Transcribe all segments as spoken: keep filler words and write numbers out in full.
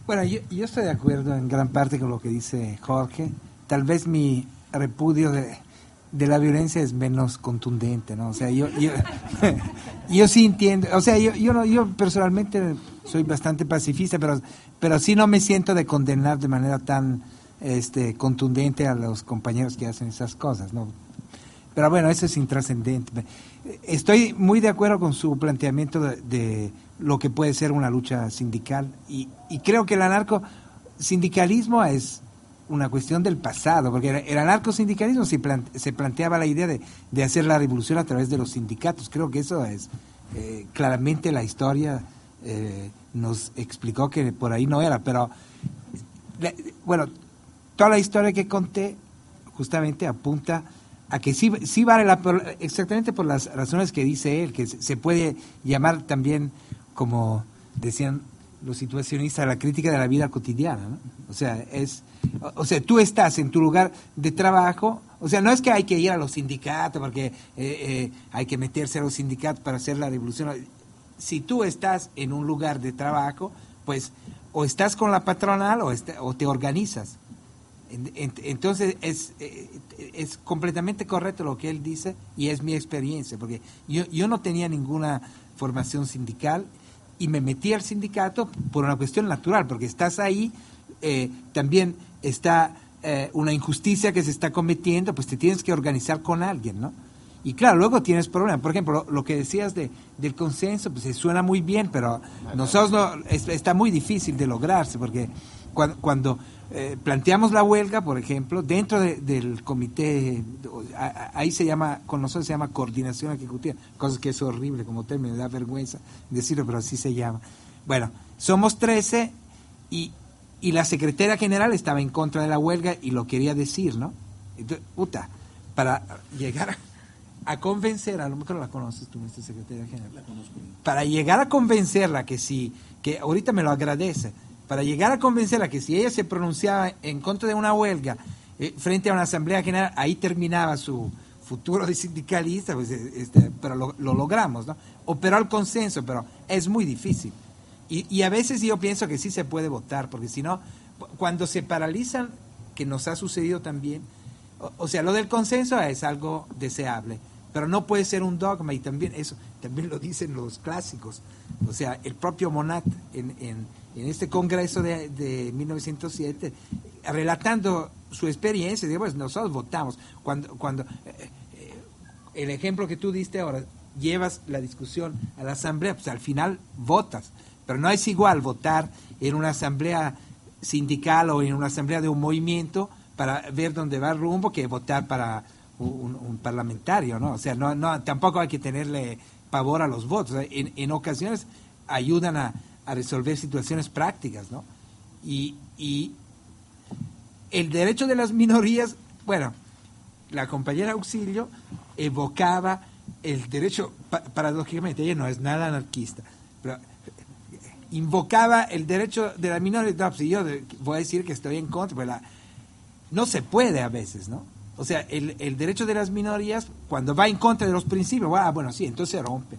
Bueno, yo, yo estoy de acuerdo en gran parte con lo que dice Jorge. Tal vez mi repudio de, de la violencia es menos contundente, ¿no? O sea, yo yo, yo sí entiendo, o sea, yo yo no, yo personalmente soy bastante pacifista, pero pero sí no me siento de condenar de manera tan este contundente a los compañeros que hacen esas cosas, ¿no? Pero bueno, eso es intrascendente. Estoy muy de acuerdo con su planteamiento de, de lo que puede ser una lucha sindical y, y creo que el anarcosindicalismo es una cuestión del pasado, porque el anarcosindicalismo se, plante, se planteaba la idea de, de hacer la revolución a través de los sindicatos. Creo que eso es, eh, claramente la historia eh, nos explicó que por ahí no era, pero la, bueno, toda la historia que conté justamente apunta a que sí, sí vale la pena, exactamente por las razones que dice él, que se puede llamar también, como decían los situacionistas, la crítica de la vida cotidiana, ¿no? O sea, es, o, o sea, tú estás en tu lugar de trabajo, o sea, no es que hay que ir a los sindicatos porque eh, eh, hay que meterse a los sindicatos para hacer la revolución. Si tú estás en un lugar de trabajo, pues o estás con la patronal o, está, o te organizas. Entonces es, es completamente correcto lo que él dice y es mi experiencia, porque yo, yo no tenía ninguna formación sindical y me metí al sindicato por una cuestión natural, porque estás ahí, eh, también está eh, una injusticia que se está cometiendo, pues te tienes que organizar con alguien, ¿no? Y claro, luego tienes problemas. Por ejemplo, lo, lo que decías de, del consenso, pues se suena muy bien, pero nosotros no, es, está muy difícil de lograrse, porque cuando, cuando eh, planteamos la huelga, por ejemplo, dentro de, del comité, ahí se llama, con nosotros se llama coordinación ejecutiva, cosa que es horrible como término, me da vergüenza decirlo, pero así se llama. Bueno, somos trece y, y la secretaria general estaba en contra de la huelga y lo quería decir, ¿no? Entonces, puta, para llegar a a convencer, a lo mejor la conoces tú, nuestra secretaria general. La conozco. Para llegar a convencerla que si, que ahorita me lo agradece, para llegar a convencerla que si ella se pronunciaba en contra de una huelga eh, frente a una asamblea general, ahí terminaba su futuro de sindicalista, pues, este, pero lo, lo logramos, ¿no? Operó el consenso, pero es muy difícil. Y, y a veces yo pienso que sí se puede votar, porque si no, cuando se paralizan, que nos ha sucedido también, o, o sea, lo del consenso es algo deseable, pero no puede ser un dogma, y también eso también lo dicen los clásicos. O sea, el propio Monat en, en, en este congreso de, de mil novecientos siete, relatando su experiencia, digo, pues nosotros votamos. Cuando, cuando eh, eh, el ejemplo que tú diste ahora, llevas la discusión a la asamblea, pues al final votas, pero no es igual votar en una asamblea sindical o en una asamblea de un movimiento para ver dónde va el rumbo que votar para Un, un parlamentario, ¿no? O sea, no, no, tampoco hay que tenerle pavor a los votos. En, en ocasiones ayudan a, a resolver situaciones prácticas, ¿no? Y, y el derecho de las minorías, bueno, la compañera Auxilio evocaba el derecho, pa, paradójicamente, ella no es nada anarquista, pero invocaba el derecho de las minorías. No, pues yo voy a decir que estoy en contra, pero la, no se puede a veces, ¿no? O sea, el, el derecho de las minorías, cuando va en contra de los principios, ah, bueno, sí, entonces rompe.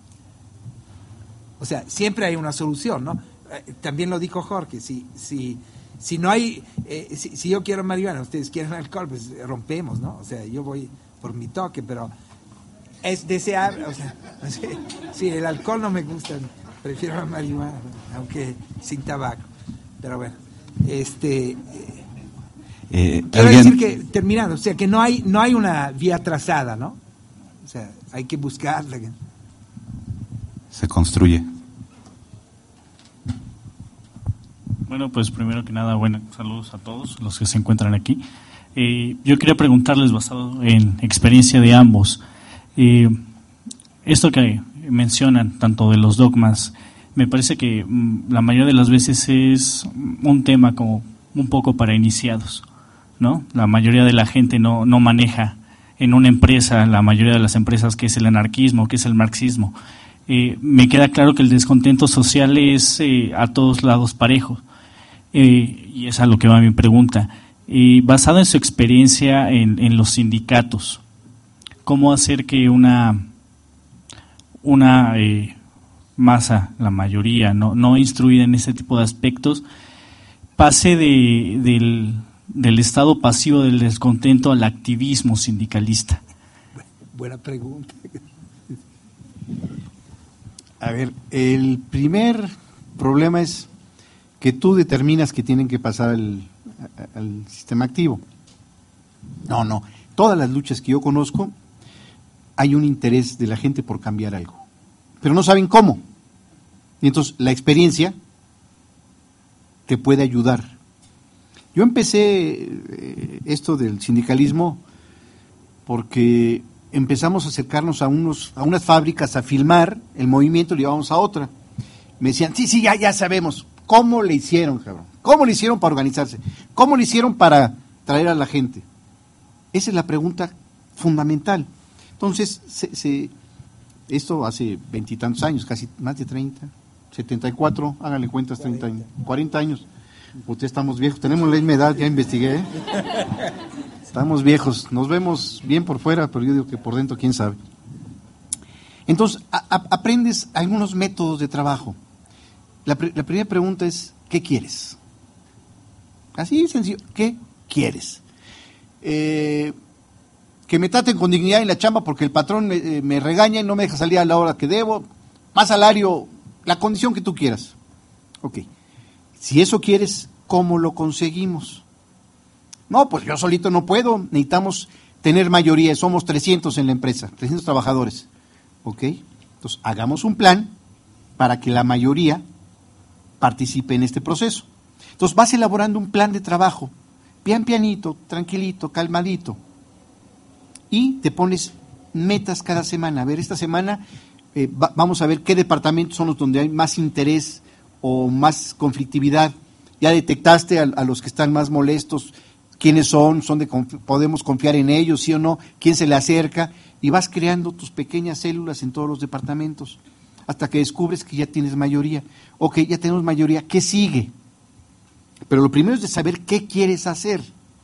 O sea, siempre hay una solución, ¿no? Eh, también lo dijo Jorge, si si si no hay, eh, si, si yo quiero marihuana, ustedes quieren alcohol, pues rompemos, ¿no? O sea, yo voy por mi toque, pero es deseable, o sea, sí, sí, el alcohol no me gusta, prefiero la marihuana, aunque sin tabaco. Pero bueno, este... Eh, Eh, Quiero ¿alguien? decir que, terminando, o sea, que no hay no hay una vía trazada, ¿no? O sea, hay que buscarla. Se construye. Bueno, pues primero que nada, bueno, saludos a todos los que se encuentran aquí. Eh, yo quería preguntarles, basado en experiencia de ambos, eh, esto que mencionan, tanto de los dogmas, me parece que mm, la mayoría de las veces es un tema como un poco para iniciados, ¿no? La mayoría de la gente no, no maneja en una empresa, la mayoría de las empresas, qué es el anarquismo, qué es el marxismo. Eh, me queda claro que el descontento social es eh, a todos lados parejo, eh, y es a lo que va mi pregunta. Eh, basado en su experiencia en, en los sindicatos, ¿cómo hacer que una, una eh, masa, la mayoría, no, no instruida en ese tipo de aspectos, pase de, del, del estado pasivo del descontento al activismo sindicalista? Buena pregunta. A ver, el primer problema es que tú determinas que tienen que pasar al, al sistema activo. No, no. Todas las luchas que yo conozco, hay un interés de la gente por cambiar algo, pero no saben cómo. Y entonces la experiencia te puede ayudar. Yo empecé eh, esto del sindicalismo porque empezamos a acercarnos a unos a unas fábricas a filmar el movimiento y lo llevamos a otra. Me decían, sí, sí, ya, ya sabemos. ¿Cómo le hicieron, cabrón? ¿Cómo le hicieron para organizarse? ¿Cómo le hicieron para traer a la gente? Esa es la pregunta fundamental. Entonces, se, se, esto hace veintitantos años, casi más de treinta, setenta y cuatro, háganle cuentas, treinta, cuarenta años. Ustedes estamos viejos, tenemos la misma edad, ya investigué. ¿eh? Estamos viejos, nos vemos bien por fuera, pero yo digo que por dentro, quién sabe. Entonces, a, a, aprendes algunos métodos de trabajo. La, la primera pregunta es, ¿qué quieres? Así sencillo, ¿qué quieres? Eh, que me traten con dignidad en la chamba porque el patrón me, me regaña y no me deja salir a la hora que debo, más salario, la condición que tú quieras. Ok, si eso quieres, ¿cómo lo conseguimos? No, pues yo solito no puedo, necesitamos tener mayoría, somos trescientos en la empresa, trescientos trabajadores. Ok, entonces hagamos un plan para que la mayoría participe en este proceso. Entonces vas elaborando un plan de trabajo, pian pianito, tranquilito, calmadito, y te pones metas cada semana. A ver, esta semana eh, va, vamos a ver qué departamentos son los donde hay más interés o más conflictividad. Ya detectaste a, a los que están más molestos, quiénes son, son de podemos confiar en ellos, sí o no, quién se le acerca, y vas creando tus pequeñas células en todos los departamentos, hasta que descubres que ya tienes mayoría. Ok, ya tenemos mayoría, ¿qué sigue? Pero lo primero es de saber qué quieres hacer.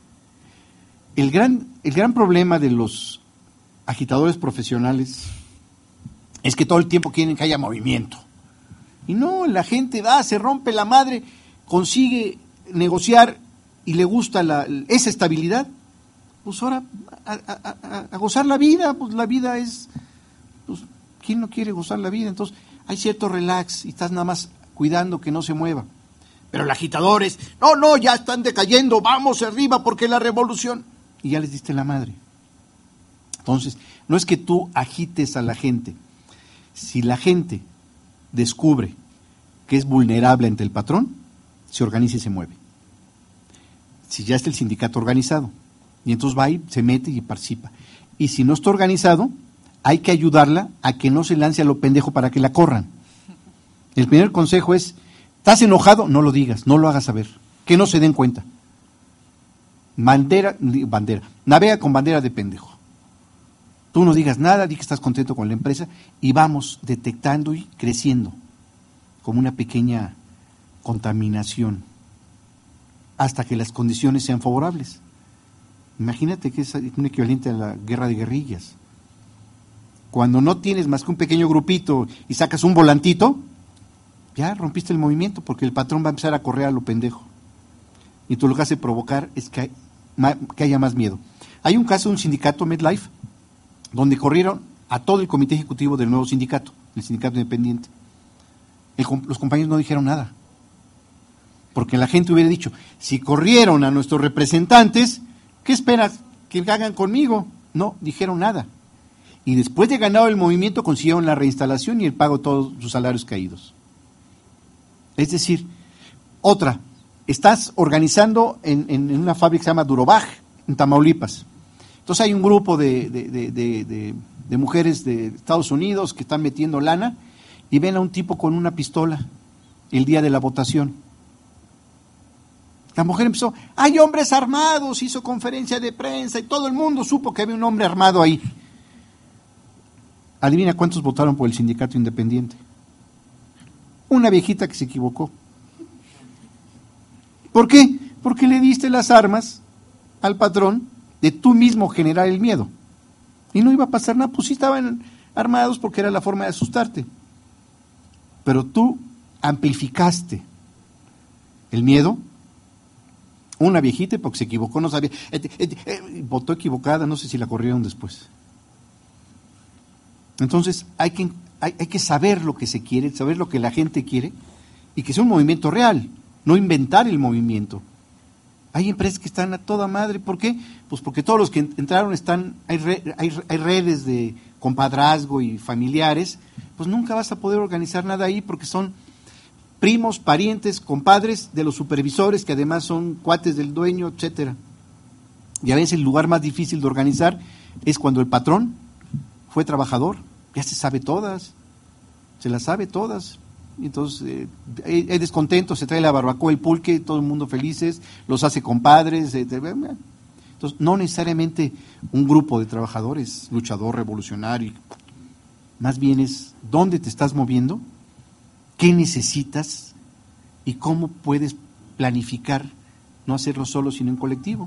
El gran, el gran problema de los agitadores profesionales es que todo el tiempo quieren que haya movimiento. Y no, la gente va, se rompe la madre, consigue negociar y le gusta la, esa estabilidad, pues ahora a, a, a, a gozar la vida, pues la vida es, pues ¿quién no quiere gozar la vida? Entonces hay cierto relax y estás nada más cuidando que no se mueva. Pero el agitador es, no, no, ya están decayendo, vamos arriba porque la revolución, y ya les diste la madre. Entonces, no es que tú agites a la gente, si la gente descubre que es vulnerable ante el patrón, se organiza y se mueve. Si ya está el sindicato organizado, y entonces va y se mete y participa. Y si no está organizado, hay que ayudarla a que no se lance a lo pendejo para que la corran. El primer consejo es, ¿estás enojado? No lo digas, no lo hagas saber, que no se den cuenta. Bandera, bandera, navega con bandera de pendejo. Tú no digas nada, di que estás contento con la empresa y vamos detectando y creciendo como una pequeña contaminación hasta que las condiciones sean favorables. Imagínate que es un equivalente a la guerra de guerrillas. Cuando no tienes más que un pequeño grupito y sacas un volantito, ya rompiste el movimiento porque el patrón va a empezar a correr a lo pendejo. Y tú lo que hace provocar es que, hay, que haya más miedo. Hay un caso de un sindicato, MedLife, donde corrieron a todo el comité ejecutivo del nuevo sindicato, el sindicato independiente. El, los compañeros no dijeron nada. Porque la gente hubiera dicho, si corrieron a nuestros representantes, ¿qué esperas que hagan conmigo? No, dijeron nada. Y después de ganado el movimiento consiguieron la reinstalación y el pago de todos sus salarios caídos. Es decir, otra, estás organizando en, en, en una fábrica que se llama Durobaj, en Tamaulipas. Entonces hay un grupo de, de, de, de, de, de mujeres de Estados Unidos que están metiendo lana y ven a un tipo con una pistola el día de la votación. La mujer empezó, hay hombres armados, hizo conferencia de prensa y todo el mundo supo que había un hombre armado ahí. Adivina cuántos votaron por el sindicato independiente. Una viejita que se equivocó. ¿Por qué? Porque le diste las armas al patrón de tú mismo generar el miedo. Y no iba a pasar nada, pues sí estaban armados porque era la forma de asustarte. Pero tú amplificaste el miedo Una viejita porque se equivocó, no sabía, eh, eh, eh, votó equivocada, no sé si la corrieron después. Entonces hay que, hay, hay que saber lo que se quiere, saber lo que la gente quiere y que sea un movimiento real, no inventar el movimiento. Hay empresas que están a toda madre, ¿por qué? Pues porque todos los que entraron están, hay, re, hay, hay redes de compadrazgo y familiares, pues nunca vas a poder organizar nada ahí porque son primos, parientes, compadres de los supervisores que además son cuates del dueño, etcétera. Y a veces el lugar más difícil de organizar es cuando el patrón fue trabajador, ya se sabe todas, se las sabe todas. Entonces eh, hay, hay descontento, se trae la barbacoa, el pulque, todo el mundo felices, los hace compadres. Eh, entonces no necesariamente un grupo de trabajadores, luchador, revolucionario, más bien es dónde te estás moviendo, qué necesitas y cómo puedes planificar, no hacerlo solo sino en colectivo.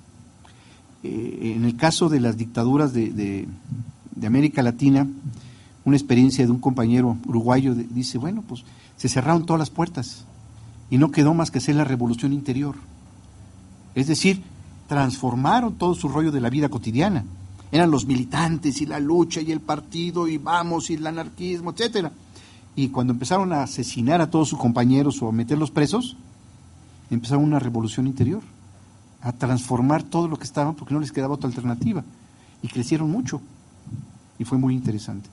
Eh, en el caso de las dictaduras de, de, de América Latina, una experiencia de un compañero uruguayo de, dice, bueno, pues se cerraron todas las puertas y no quedó más que hacer la revolución interior. Es decir, transformaron todo su rollo de la vida cotidiana. Eran los militantes y la lucha y el partido y vamos y el anarquismo, etcétera. Y cuando empezaron a asesinar a todos sus compañeros o a meterlos presos, empezaron una revolución interior, a transformar todo lo que estaban porque no les quedaba otra alternativa. Y crecieron mucho. Y fue muy interesante.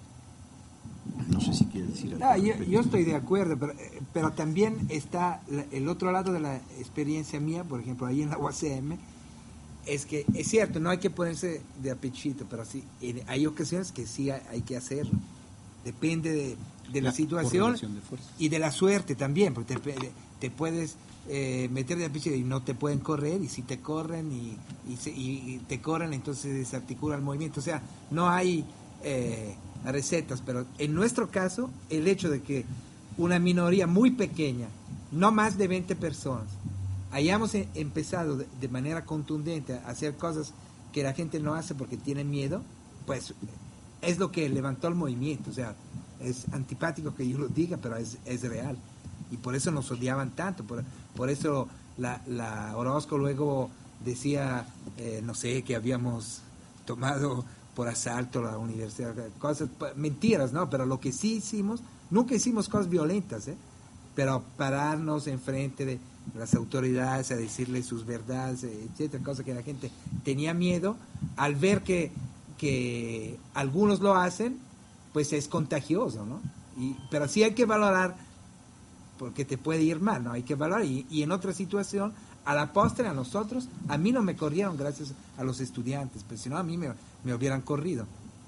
No sé si quiere decir algo. No, yo, yo estoy de acuerdo, pero, pero también está el otro lado de la experiencia mía, por ejemplo, ahí en la U A C M, es que es cierto, no hay que ponerse de apechito, pero sí, hay ocasiones que sí hay, hay que hacerlo. Depende de, de la, la situación de y de la suerte también, porque te, te puedes eh, meter de apechito y no te pueden correr, y si te corren y, y, se, y, y te corren, entonces se desarticula el movimiento. O sea, no hay eh, recetas, pero en nuestro caso, el hecho de que una minoría muy pequeña, no más de veinte personas, hayamos empezado de, de manera contundente a hacer cosas que la gente no hace porque tiene miedo, pues es lo que levantó el movimiento. O sea, es antipático que yo lo diga, pero es, es real. Y por eso nos odiaban tanto, por, por eso la, la Orozco luego decía, eh, no sé, que habíamos tomado por asalto la universidad, cosas, mentiras, ¿no? Pero lo que sí hicimos, nunca hicimos cosas violentas, ¿eh? Pero pararnos enfrente de las autoridades a decirles sus verdades, etcétera, cosa que la gente tenía miedo, al ver que, que algunos lo hacen, pues es contagioso, ¿no? Y, pero sí hay que valorar, porque te puede ir mal, ¿no? Hay que valorar, y, y en otra situación, a la postre, a nosotros, a mí no me corrieron gracias a los estudiantes, pues si no a mí me, me hubieran corrido.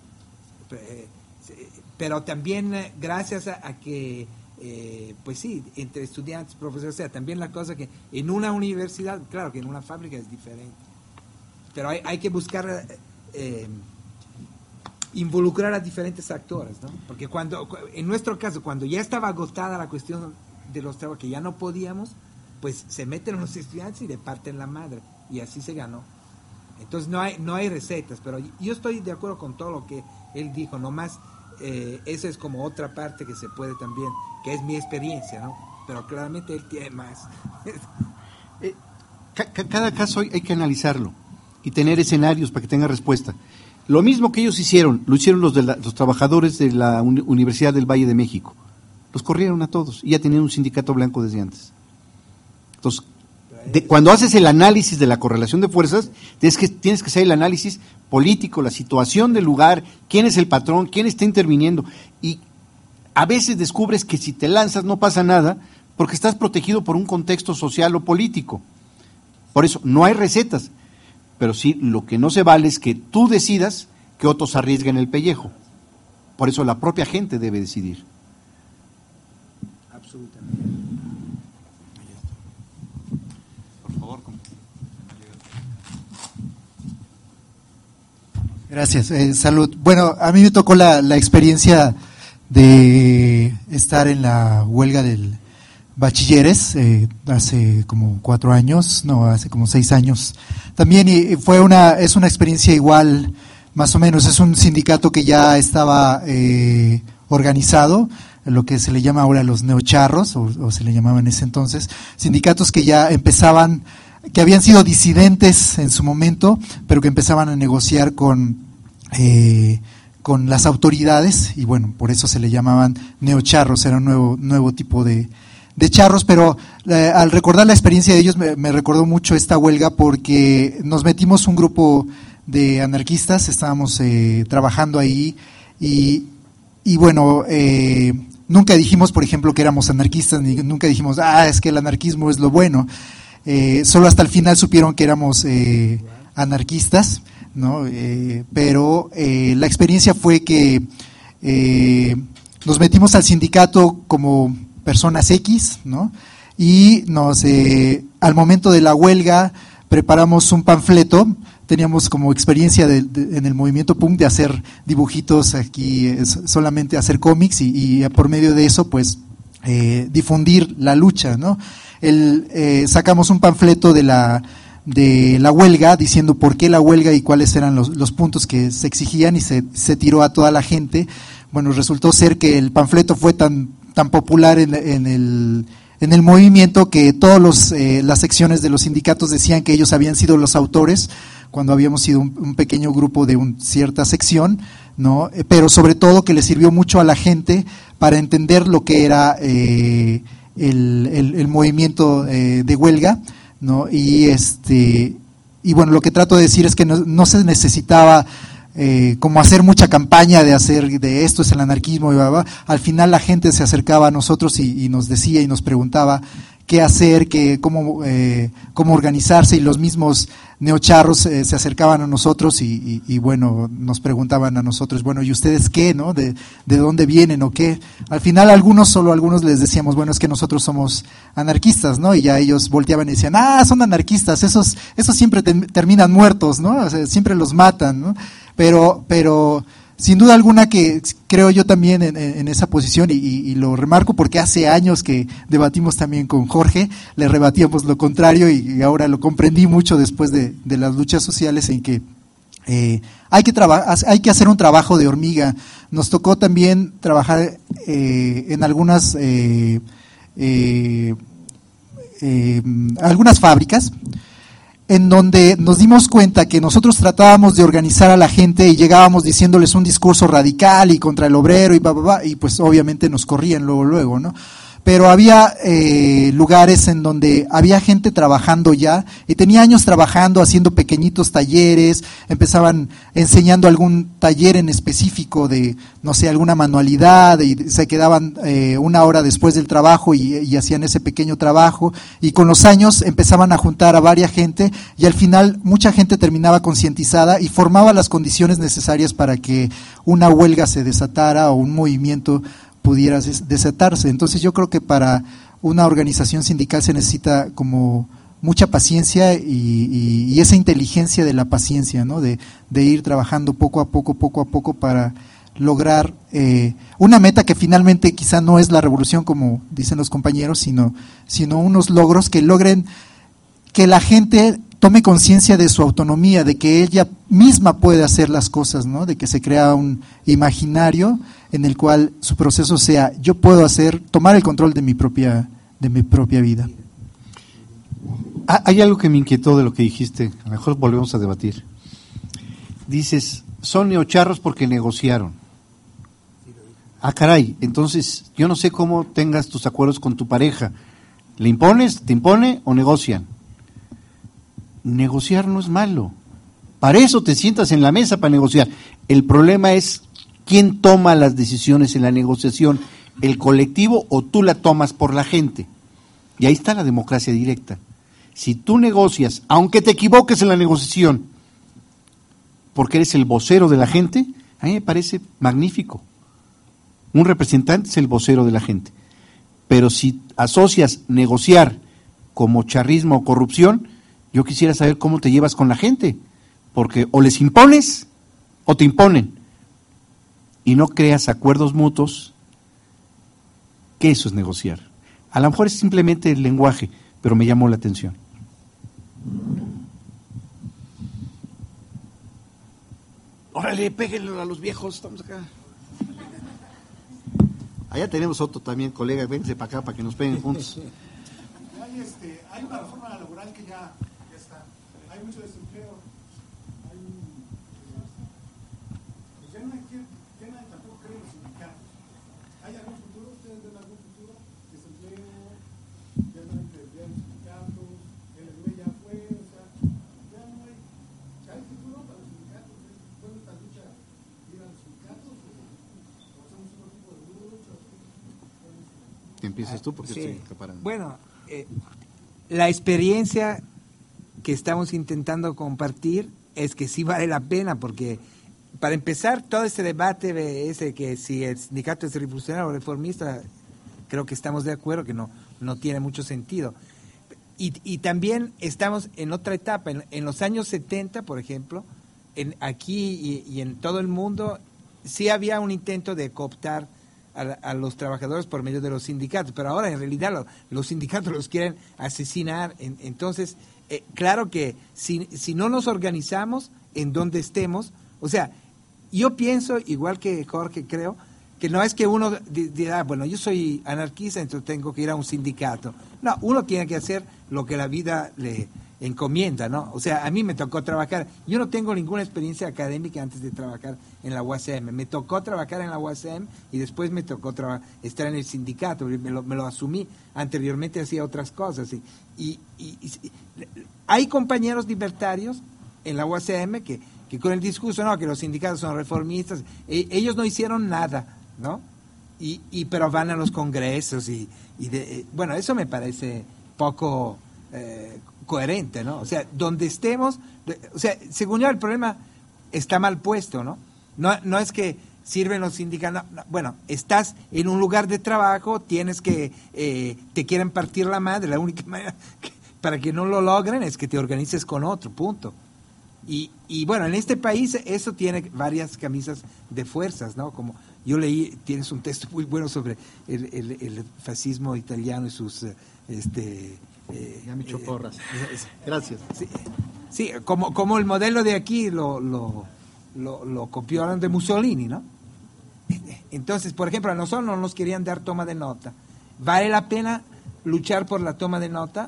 Pero también gracias a, a que Eh, pues sí, entre estudiantes, profesores, o sea, también la cosa que en una universidad, claro que en una fábrica es diferente, pero hay, hay que buscar eh, involucrar a diferentes actores, ¿no? Porque cuando, en nuestro caso, cuando ya estaba agotada la cuestión de los trabajos, que ya no podíamos, pues se meten los estudiantes y le parten la madre, y así se ganó. Entonces no hay, no hay recetas, pero yo estoy de acuerdo con todo lo que él dijo, nomás eh, eso es como otra parte que se puede también, que es mi experiencia, ¿no? Pero claramente él tiene más. eh, ca cada caso hay, hay que analizarlo y tener escenarios para que tenga respuesta. Lo mismo que ellos hicieron, lo hicieron los, de la, los trabajadores de la Uni Universidad del Valle de México. Los corrieron a todos y ya tenían un sindicato blanco desde antes. Entonces, de, cuando haces el análisis de la correlación de fuerzas, tienes que, tienes que hacer el análisis político, la situación del lugar, quién es el patrón, quién está interviniendo. Y a veces descubres que si te lanzas no pasa nada porque estás protegido por un contexto social o político. Por eso, no hay recetas, pero sí lo que no se vale es que tú decidas que otros arriesguen el pellejo. Por eso la propia gente debe decidir. Absolutamente. Por favor. Gracias, eh, salud. Bueno, a mí me tocó la, la experiencia de estar en la huelga del bachilleres eh, hace como cuatro años, no, hace como seis años también, y fue una, es una experiencia igual, más o menos. Es un sindicato que ya estaba eh, organizado, lo que se le llama ahora los neocharros, o, o se le llamaba en ese entonces, sindicatos que ya empezaban que habían sido disidentes en su momento, pero que empezaban a negociar con, eh, con las autoridades, y bueno, por eso se le llamaban neocharros, era un nuevo, nuevo tipo de, de charros, pero eh, al recordar la experiencia de ellos me, me recordó mucho esta huelga, porque nos metimos un grupo de anarquistas, estábamos eh, trabajando ahí, y, y bueno, eh, nunca dijimos, por ejemplo, que éramos anarquistas, ni nunca dijimos, ah, es que el anarquismo es lo bueno. Eh, solo hasta el final supieron que éramos eh, anarquistas, ¿no? Eh, pero eh, la experiencia fue que eh, nos metimos al sindicato como personas X, ¿no? Y nos eh, al momento de la huelga preparamos un panfleto. Teníamos como experiencia de, de, en el movimiento punk de hacer dibujitos aquí, eh, solamente hacer cómics y, y por medio de eso pues eh, difundir la lucha, ¿no? El, eh, sacamos un panfleto de la de la huelga diciendo por qué la huelga y cuáles eran los, los puntos que se exigían, y se, se tiró a toda la gente. Bueno, resultó ser que el panfleto fue tan tan popular en, en el en el movimiento que todos los eh, las secciones de los sindicatos decían que ellos habían sido los autores, cuando habíamos sido un, un pequeño grupo de un, cierta sección, ¿no? Eh, pero sobre todo que le sirvió mucho a la gente para entender lo que era eh, el, el, el movimiento eh, de huelga, ¿no? Y este y bueno, lo que trato de decir es que no, no se necesitaba eh, como hacer mucha campaña de hacer de esto es el anarquismo, y bla, bla. Al final la gente se acercaba a nosotros y, y nos decía y nos preguntaba qué hacer, qué, cómo, eh, cómo organizarse, y los mismos neocharros eh, se acercaban a nosotros y, y, y bueno, nos preguntaban a nosotros, bueno, ¿y ustedes qué, no? ¿De, de dónde vienen o qué? Al final algunos, solo algunos les decíamos, bueno, es que nosotros somos anarquistas, ¿no? Y ya ellos volteaban y decían, ah, son anarquistas, esos, esos siempre te, terminan muertos, ¿no? O sea, siempre los matan, ¿no? Pero, pero sin duda alguna que creo yo también en, en esa posición, y, y, y lo remarco porque hace años que debatimos también con Jorge, le rebatíamos lo contrario, y, y ahora lo comprendí mucho después de, de las luchas sociales, en que eh, hay que traba- hay que hacer un trabajo de hormiga. Nos tocó también trabajar eh, en algunas eh, eh, eh, algunas fábricas, en donde nos dimos cuenta que nosotros tratábamos de organizar a la gente y llegábamos diciéndoles un discurso radical y contra el obrero y bla, bla, bla, y pues obviamente nos corrían luego, luego, ¿no? Pero había eh, lugares en donde había gente trabajando ya, y tenía años trabajando, haciendo pequeñitos talleres, empezaban enseñando algún taller en específico de, no sé, alguna manualidad, y se quedaban eh, una hora después del trabajo y, y hacían ese pequeño trabajo, y con los años empezaban a juntar a varias gente, y al final mucha gente terminaba concientizada y formaba las condiciones necesarias para que una huelga se desatara o un movimiento pudiera desatarse. Entonces yo creo que para una organización sindical se necesita como mucha paciencia y, y, y esa inteligencia de la paciencia, ¿no? De, de ir trabajando poco a poco, poco a poco para lograr eh, una meta que finalmente quizá no es la revolución como dicen los compañeros, sino, sino unos logros que logren que la gente tome conciencia de su autonomía, de que ella misma puede hacer las cosas, ¿no? De que se crea un imaginario en el cual su proceso sea, yo puedo hacer, tomar el control de mi propia, de mi propia vida. Hay algo que me inquietó de lo que dijiste, a lo mejor volvemos a debatir. Dices, son neocharros porque negociaron. Ah, caray, entonces yo no sé cómo tengas tus acuerdos con tu pareja. ¿Le impones, te impone o negocian? Negociar no es malo. Para eso te sientas en la mesa, para negociar. El problema es quién toma las decisiones en la negociación, el colectivo o tú la tomas por la gente. Y ahí está la democracia directa. Si tú negocias, aunque te equivoques en la negociación, porque eres el vocero de la gente, a mí me parece magnífico. Un representante es el vocero de la gente. Pero si asocias negociar como charrismo o corrupción, yo quisiera saber cómo te llevas con la gente, porque o les impones o te imponen, y no creas acuerdos mutuos, que eso es negociar. A lo mejor es simplemente el lenguaje, pero me llamó la atención. Órale, péguenlo a los viejos, estamos acá. Allá tenemos otro también, colega, vénse para acá para que nos peguen juntos. Hay, este, hay una reforma laboral que ya Hay mucho desempleo. Hay, pues ya no hay que, ya nadie tampoco cree en los sindicatos. ¿Hay algún futuro? ¿Ustedes ven algún futuro? Desempleo, ya no hay credibilidad en los sindicatos, el M E ya fue, o sea, ya no hay. ¿Hay futuro para los sindicatos? ¿Puede esta lucha ir a los sindicatos? ¿O hacemos otro tipo de lucha? ¿Te empiezas tú? Porque Sí. estoy acaparando. Bueno, eh, la experiencia que estamos intentando compartir es que sí vale la pena, porque para empezar todo este debate de ese que si el sindicato es revolucionario o reformista, creo que estamos de acuerdo que no, no tiene mucho sentido. Y, y también estamos en otra etapa, en, en los años setenta, por ejemplo, en, aquí y, y en todo el mundo, sí había un intento de cooptar a, a los trabajadores por medio de los sindicatos, pero ahora en realidad lo, los sindicatos los quieren asesinar. En, entonces, eh, claro que si, si no nos organizamos en donde estemos, o sea, yo pienso, igual que Jorge, creo, que no es que uno diga, bueno, yo soy anarquista, entonces tengo que ir a un sindicato. No, uno tiene que hacer lo que la vida le encomienda, ¿no? O sea, a mí me tocó trabajar, yo no tengo ninguna experiencia académica antes de trabajar en la U A C M, me tocó trabajar en la U A C M y después me tocó traba- estar en el sindicato, me lo, me lo asumí, anteriormente hacía otras cosas. Y, y, y, y hay compañeros libertarios en la U A C M que, que con el discurso, no, que los sindicatos son reformistas, e, ellos no hicieron nada, ¿no? Y, y pero van a los congresos y, y de, eh, bueno, eso me parece poco eh, coherente, ¿no? O sea, donde estemos, de, o sea, según yo el problema está mal puesto, ¿no? No, no es que sirven los sindicatos, no, no, bueno, estás en un lugar de trabajo, tienes que, eh, te quieren partir la madre, la única manera que, para que no lo logren es que te organices con otro, punto. Y, y bueno, en este país eso tiene varias camisas de fuerzas, ¿no? Como yo leí, tienes un texto muy bueno sobre el, el, el fascismo italiano y sus... este eh, Ya me echó eh, porras. eh, Gracias. Sí, sí, como, como el modelo de aquí lo, lo, lo, lo copiaron de Mussolini, ¿no? Entonces, por ejemplo, a nosotros no nos querían dar toma de nota. ¿Vale la pena luchar por la toma de nota?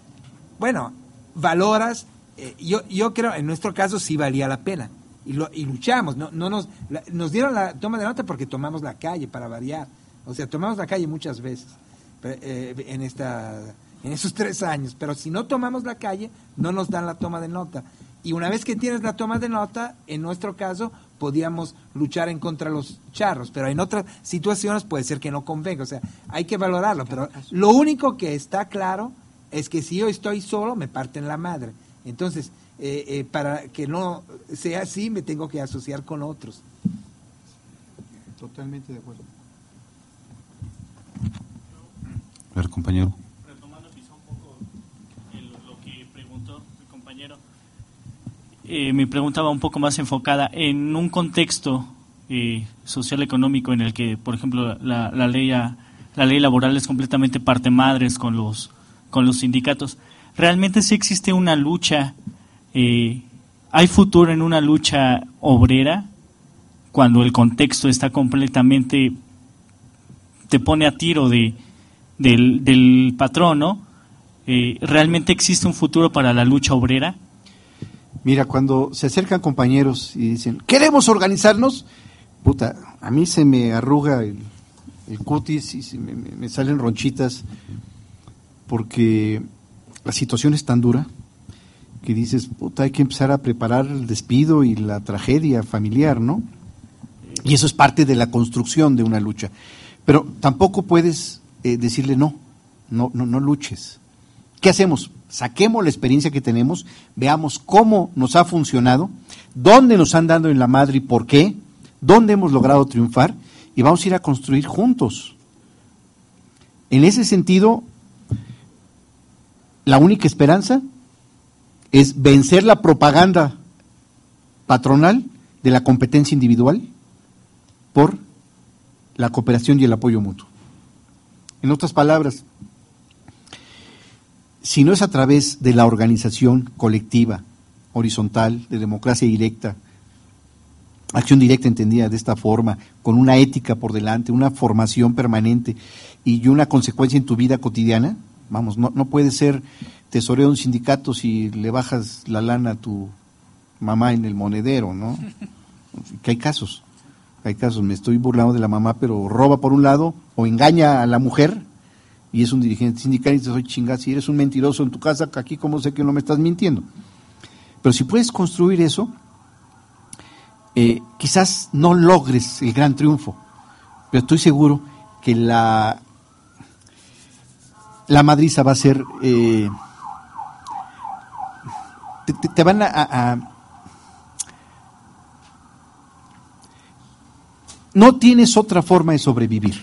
Bueno, valoras... Eh, yo, yo creo, en nuestro caso sí valía la pena y, lo, y luchamos, no, no nos, la, nos dieron la toma de nota porque tomamos la calle para variar, o sea, tomamos la calle muchas veces eh, en, esta, en esos tres años, pero si no tomamos la calle no nos dan la toma de nota, y una vez que tienes la toma de nota, en nuestro caso podíamos luchar en contra de los charros, pero en otras situaciones puede ser que no convenga, o sea, hay que valorarlo, pero lo único que está claro es que si yo estoy solo me parten la madre. Entonces, eh, eh, para que no sea así, me tengo que asociar con otros. Totalmente de acuerdo. A ver, compañero. Retomando quizá un poco el, lo que preguntó el compañero, eh, mi pregunta va un poco más enfocada en un contexto eh, social económico en el que, por ejemplo, la, la ley a, la ley laboral es completamente parte madres con los con los sindicatos. ¿Realmente sí existe una lucha, eh, hay futuro en una lucha obrera cuando el contexto está completamente, te pone a tiro de, del, del patrón, ¿no? Eh, ¿Realmente existe un futuro para la lucha obrera? Mira, cuando se acercan compañeros y dicen, ¿queremos organizarnos? Puta, a mí se me arruga el, el cutis y se me, me salen ronchitas porque... la situación es tan dura que dices, puta, hay que empezar a preparar el despido y la tragedia familiar, ¿no? Y eso es parte de la construcción de una lucha. Pero tampoco puedes eh, decirle no, no, no, no luches. ¿Qué hacemos? Saquemos la experiencia que tenemos, veamos cómo nos ha funcionado, dónde nos han dado en la madre y por qué, dónde hemos logrado triunfar, y vamos a ir a construir juntos. En ese sentido, la única esperanza es vencer la propaganda patronal de la competencia individual por la cooperación y el apoyo mutuo. En otras palabras, si no es a través de la organización colectiva, horizontal, de democracia directa, acción directa entendida de esta forma, con una ética por delante, una formación permanente y una consecuencia en tu vida cotidiana, vamos, no, no puede ser tesorero de un sindicato si le bajas la lana a tu mamá en el monedero, ¿no? Que hay casos, hay casos, me estoy burlando de la mamá, pero roba por un lado o engaña a la mujer y es un dirigente sindical y dices, oye, chingada, si eres un mentiroso en tu casa, aquí cómo sé que no me estás mintiendo. Pero si puedes construir eso, eh, quizás no logres el gran triunfo, pero estoy seguro que la, la madriza va a ser, eh, te, te, te van a, a no tienes otra forma de sobrevivir,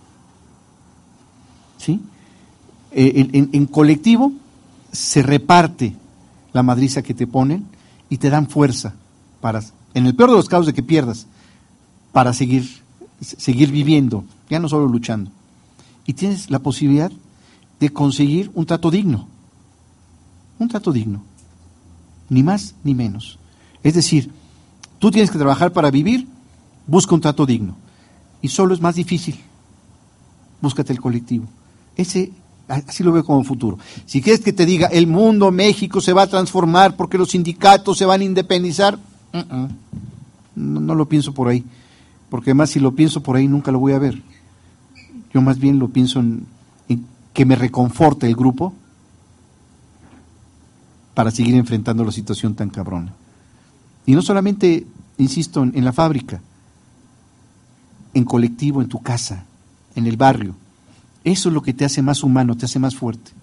¿sí? Eh, en, en colectivo se reparte la madriza que te ponen y te dan fuerza para, en el peor de los casos de que pierdas, para seguir, seguir viviendo, ya no solo luchando. Y tienes la posibilidad de conseguir un trato digno, un trato digno, ni más ni menos. Es decir, tú tienes que trabajar para vivir, busca un trato digno. Y solo es más difícil. Búscate el colectivo. Ese, así lo veo como futuro. Si quieres que te diga, el mundo, México se va a transformar porque los sindicatos se van a independizar, uh-uh. no, no lo pienso por ahí. Porque además si lo pienso por ahí nunca lo voy a ver. Yo más bien lo pienso en, en que me reconforte el grupo para seguir enfrentando la situación tan cabrona. Y no solamente, insisto, en, en la fábrica, en colectivo, en tu casa, en el barrio. Eso es lo que te hace más humano, te hace más fuerte.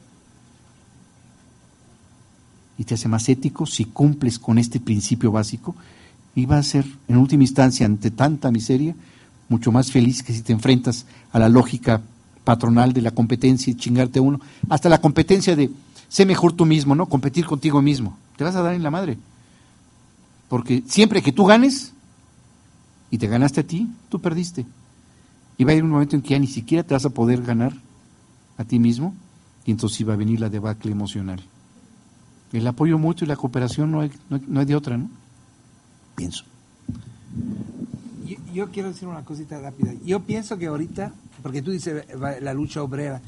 Y te hace más ético si cumples con este principio básico y vas a ser, en última instancia, ante tanta miseria, mucho más feliz que si te enfrentas a la lógica patronal de la competencia y chingarte a uno. Hasta la competencia de sé mejor tú mismo, ¿no? Competir contigo mismo. Te vas a dar en la madre. Porque siempre que tú ganes, y te ganaste a ti, tú perdiste. Y va a ir un momento en que ya ni siquiera te vas a poder ganar a ti mismo, y entonces iba a venir la debacle emocional. El apoyo mutuo y la cooperación no hay, no hay, no hay de otra, ¿no? Pienso. Yo, yo quiero decir una cosita rápida. Yo pienso que ahorita, porque tú dices la lucha obrera,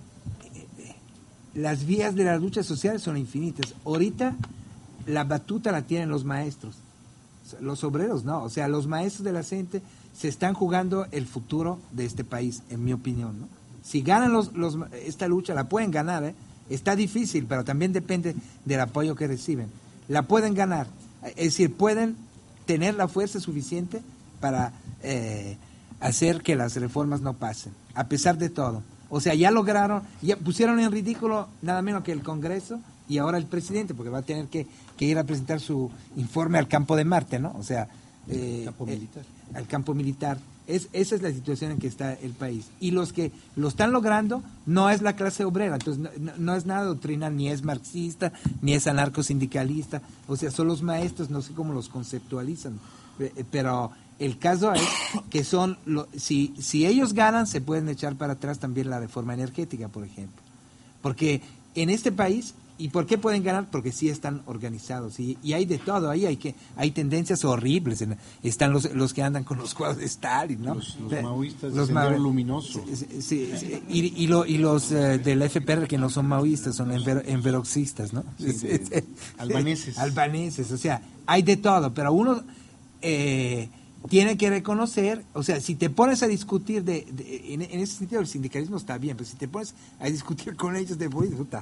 las vías de las luchas sociales son infinitas. Ahorita la batuta la tienen los maestros. Los obreros no, o sea, los maestros de la gente se están jugando el futuro de este país, en mi opinión, ¿no? Si ganan los, los esta lucha, la pueden ganar, ¿eh? Está difícil, pero también depende del apoyo que reciben. La pueden ganar, es decir, pueden tener la fuerza suficiente para eh, hacer que las reformas no pasen, a pesar de todo. O sea, ya lograron, ya pusieron en ridículo nada menos que el Congreso y ahora el presidente, porque va a tener que, que ir a presentar su informe al campo de Marte, ¿no? O sea, eh, campo eh, militar. al campo militar. Es, esa es la situación en que está el país. Y los que lo están logrando no es la clase obrera, entonces no, no, no es nada doctrinal, ni es marxista, ni es anarcosindicalista, o sea, son los maestros, no sé cómo los conceptualizan, pero el caso es que son, lo, si, si ellos ganan, se pueden echar para atrás también la reforma energética, por ejemplo. Porque en este país, ¿y por qué pueden ganar? Porque sí están organizados y, y hay de todo, ahí hay que hay tendencias horribles, en, están los los que andan con los cuadros de Stalin, ¿no? Los, los maoístas los de ma Sendero Luminoso. Sí, sí, sí, y, y, lo, y los eh, del F P R que no son maoístas, son enver, enveroxistas, ¿no? Sí, sí, sí. Albaneses. Albaneses, o sea, hay de todo, pero uno eh, tiene que reconocer, o sea, si te pones a discutir de, de en, en ese sentido el sindicalismo está bien, pero si te pones a discutir con ellos de puta,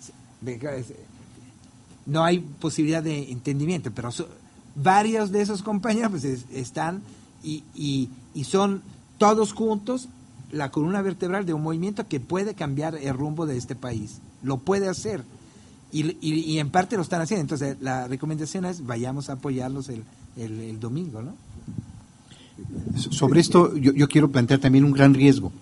no hay posibilidad de entendimiento, pero so, varios de esos compañeros pues es, están y, y, y son todos juntos la columna vertebral de un movimiento que puede cambiar el rumbo de este país, lo puede hacer y, y, y en parte lo están haciendo. Entonces la recomendación es vayamos a apoyarlos el, el, el domingo, ¿no? Sobre esto yo, yo quiero plantear también un gran riesgo.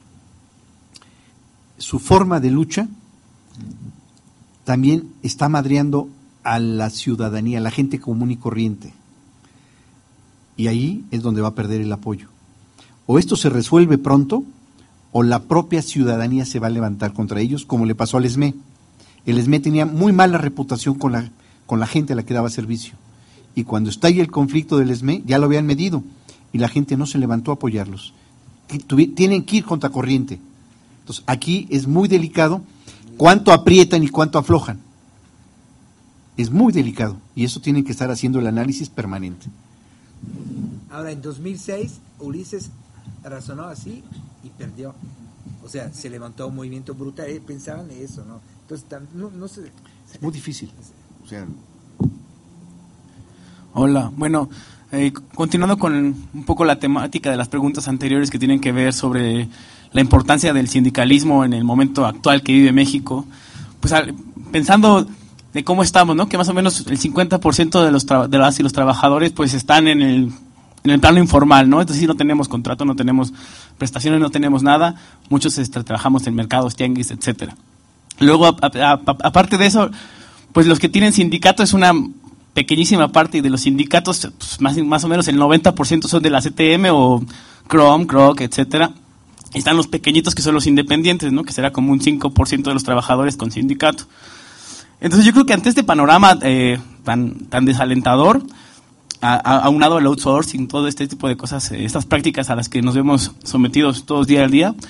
Su forma de lucha también está madreando a la ciudadanía, a la gente común y corriente. Y ahí es donde va a perder el apoyo. O esto se resuelve pronto, o la propia ciudadanía se va a levantar contra ellos, como le pasó al E S M E. El E S M E tenía muy mala reputación con la, con la gente a la que daba servicio. Y cuando estalla el conflicto del E S M E, ya lo habían medido, y la gente no se levantó a apoyarlos. Tienen que ir contra corriente. Entonces, aquí es muy delicado cuánto aprietan y cuánto aflojan. Es muy delicado y eso tienen que estar haciendo el análisis permanente. Ahora, en dos mil seis, Ulises razonó así y perdió. O sea, se levantó un movimiento brutal, eh, pensaban eso, ¿no? Entonces, no, no sé. Es muy difícil. O sea... Hola, bueno, eh, continuando con un poco la temática de las preguntas anteriores que tienen que ver sobre la importancia del sindicalismo en el momento actual que vive México, pues al, pensando de cómo estamos, ¿no? Que más o menos el cincuenta por ciento de los tra- de las y los trabajadores pues están en el en el plano informal, ¿no? Es decir, no tenemos contrato, no tenemos prestaciones, no tenemos nada. Muchos este, trabajamos en mercados, tianguis, etcétera. Luego, a, a, a, aparte de eso, pues los que tienen sindicato es una pequeñísima parte, y de los sindicatos, pues más, más o menos el noventa por ciento son de la C T M o Crom, Croc, etcétera. Y están los pequeñitos que son los independientes, ¿no? Que será como un cinco por ciento de los trabajadores con sindicato. Entonces yo creo que ante este panorama eh, tan, tan desalentador, a, a, aunado al outsourcing, todo este tipo de cosas, eh, estas prácticas a las que nos vemos sometidos todos día al día,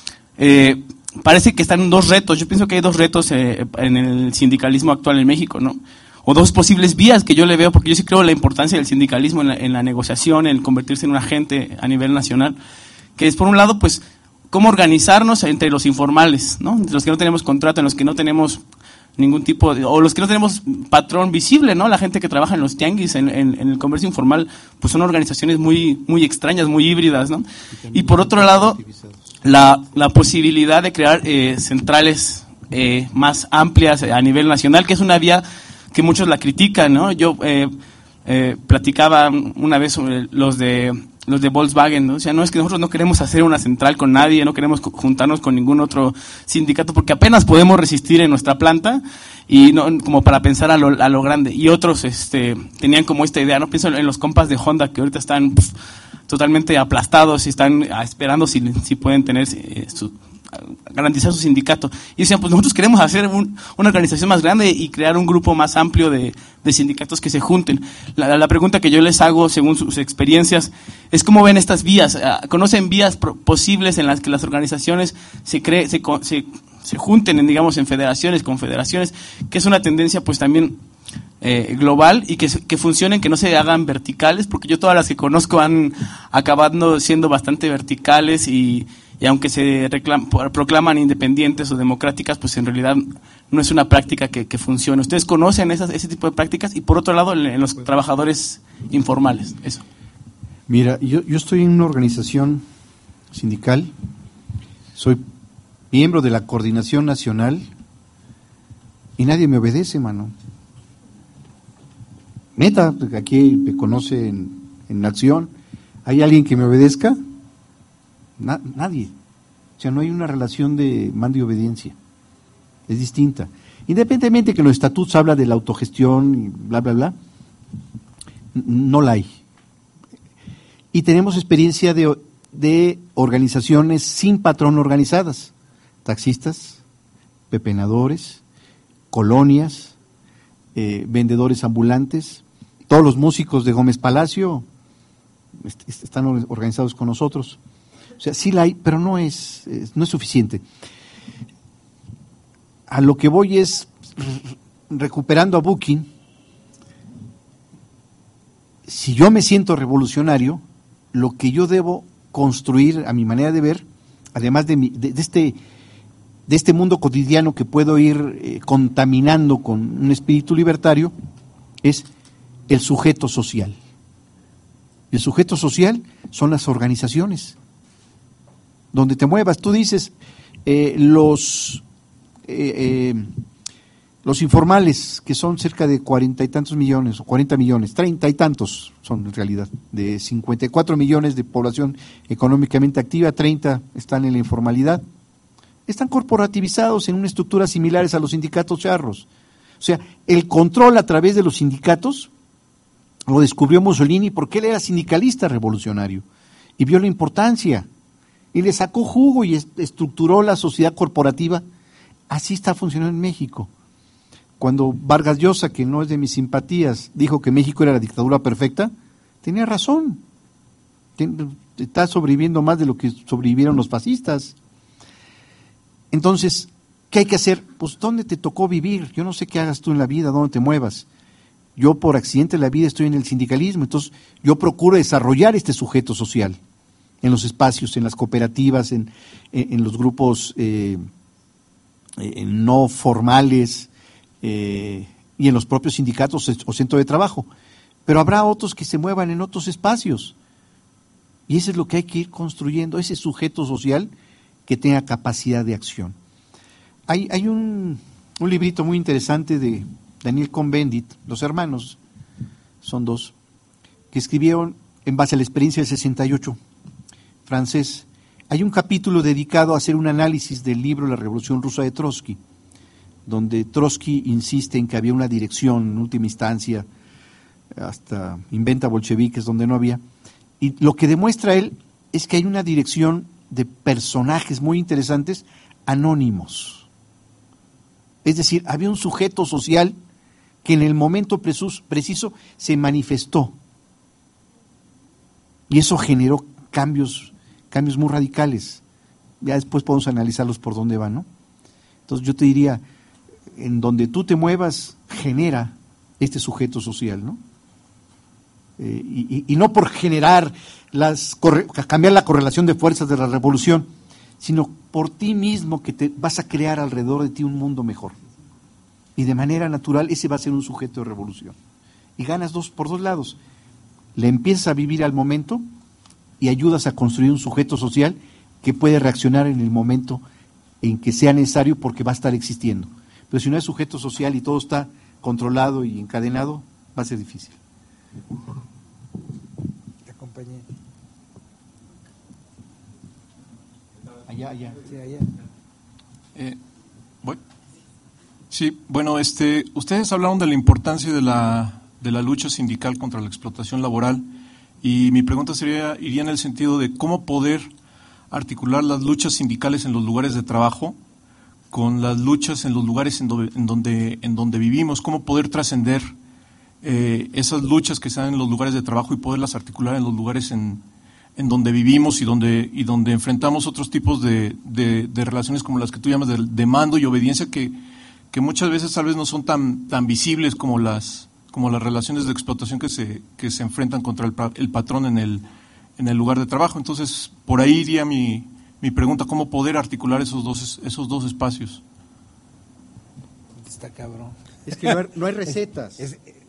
eh, parece que están dos retos. Yo pienso que hay dos retos eh, en el sindicalismo actual en México, ¿no? O dos posibles vías que yo le veo, porque yo sí creo en la importancia del sindicalismo en la, en la negociación, en convertirse en un agente a nivel nacional, que es, por un lado, pues, cómo organizarnos entre los informales, ¿no? Entre los que no tenemos contrato, en los que no tenemos ningún tipo de, o los que no tenemos patrón visible, ¿no? La gente que trabaja en los tianguis, en, en, en el comercio informal, pues son organizaciones muy muy extrañas, muy híbridas, ¿no? Y, y por otro lado, la, la posibilidad de crear eh, centrales eh, más amplias a nivel nacional, que es una vía que muchos la critican, ¿no? Yo eh, eh, platicaba una vez sobre los de los de Volkswagen, ¿no? O sea, no es que nosotros no queremos hacer una central con nadie, no queremos juntarnos con ningún otro sindicato, porque apenas podemos resistir en nuestra planta, y no como para pensar a lo, a lo grande. Y otros este tenían como esta idea, no pienso en los compas de Honda que ahorita están pff, totalmente aplastados y están esperando si, si pueden tener eh, su garantizar su sindicato. Y decían, pues nosotros queremos hacer un, una organización más grande y crear un grupo más amplio de, de sindicatos que se junten. La, la pregunta que yo les hago, según sus experiencias, es cómo ven estas vías. ¿Conocen vías pro- posibles en las que las organizaciones se, cree, se, se, se junten, en, digamos, en federaciones, confederaciones, que es una tendencia pues también eh, global, y que, que funcionen, que no se hagan verticales? Porque yo todas las que conozco han acabado siendo bastante verticales, y Y aunque se reclam, proclaman independientes o democráticas, pues en realidad no es una práctica que, que funcione. ¿Ustedes conocen esas, ese tipo de prácticas? Y por otro lado, en, en los trabajadores informales, eso. Mira, yo, yo estoy en una organización sindical, soy miembro de la Coordinación Nacional y nadie me obedece, mano. Neta, aquí me conoce en, en acción. ¿Hay alguien que me obedezca? Na, nadie. O sea, no hay una relación de mando y obediencia. Es distinta. Independientemente que los estatutos habla de la autogestión y bla, bla, bla, no la hay. Y tenemos experiencia de, de organizaciones sin patrón organizadas. Taxistas, pepenadores, colonias, eh, vendedores ambulantes, todos los músicos de Gómez Palacio est- están organizados con nosotros. O sea, sí la hay, pero no es, es, no es suficiente. A lo que voy es, recuperando a Booking, si yo me siento revolucionario, lo que yo debo construir, a mi manera de ver, además de, mi, de, de, este, de este mundo cotidiano que puedo ir eh, contaminando con un espíritu libertario, es el sujeto social. El sujeto social son las organizaciones. Donde te muevas, tú dices, eh, los eh, eh, los informales, que son cerca de cuarenta y tantos millones, o cuarenta millones, treinta y tantos son en realidad, de cincuenta y cuatro millones de población económicamente activa, treinta están en la informalidad, están corporativizados en una estructura similares a los sindicatos charros. O sea, el control a través de los sindicatos lo descubrió Mussolini porque él era sindicalista revolucionario y vio la importancia. Y le sacó jugo y estructuró la sociedad corporativa. Así está funcionando en México. Cuando Vargas Llosa, que no es de mis simpatías, dijo que México era la dictadura perfecta, tenía razón. Está sobreviviendo más de lo que sobrevivieron los fascistas. Entonces, ¿Qué hay que hacer? Pues ¿dónde te tocó vivir? Yo no sé qué hagas tú en la vida, dónde te muevas. Yo por accidente de la vida estoy en el sindicalismo, entonces yo procuro desarrollar este sujeto social en los espacios, en las cooperativas, en, en, en los grupos eh, eh, no formales eh, y en los propios sindicatos o centros de trabajo. Pero habrá otros que se muevan en otros espacios. Y eso es lo que hay que ir construyendo, ese sujeto social que tenga capacidad de acción. Hay, hay un, un librito muy interesante de Daniel Cohn-Bendit, los hermanos, son dos, que escribieron en base a la experiencia del sesenta y ocho, francés. Hay un capítulo dedicado a hacer un análisis del libro La Revolución Rusa de Trotsky, donde Trotsky insiste en que había una dirección, en última instancia, hasta inventa bolcheviques donde no había, y lo que demuestra él es que hay una dirección de personajes muy interesantes anónimos. Es decir, había un sujeto social que en el momento preciso se manifestó. Y eso generó cambios, cambios muy radicales. Ya después podemos analizarlos por dónde van, ¿no? Entonces yo te diría, en donde tú te muevas, genera este sujeto social, ¿no? Eh, y, y no por generar, las cambiar la correlación de fuerzas de la revolución, sino por ti mismo que te vas a crear alrededor de ti un mundo mejor. Y de manera natural ese va a ser un sujeto de revolución. Y ganas dos por dos lados. Le empiezas a vivir al momento y ayudas a construir un sujeto social que puede reaccionar en el momento en que sea necesario porque va a estar existiendo. Pero si no es sujeto social y todo está controlado y encadenado, va a ser difícil. Te acompañé. Allá, allá. Sí, allá. Eh, ¿voy? Sí, bueno, este, ustedes hablaron de la importancia de la, de la lucha sindical contra la explotación laboral y mi pregunta sería, iría en el sentido de cómo poder articular las luchas sindicales en los lugares de trabajo con las luchas en los lugares en donde, en donde, en donde vivimos, cómo poder trascender eh, esas luchas que se dan en los lugares de trabajo y poderlas articular en los lugares en, en donde vivimos y donde, y donde enfrentamos otros tipos de, de, de relaciones como las que tú llamas de, de mando y obediencia que, que muchas veces tal vez no son tan, tan visibles como las, como las relaciones de explotación que se, que se enfrentan contra el, el patrón en el, en el lugar de trabajo. Entonces, por ahí iría mi, mi pregunta, ¿cómo poder articular esos dos, esos dos espacios? Está cabrón. Es que no hay, no hay recetas. Es, es,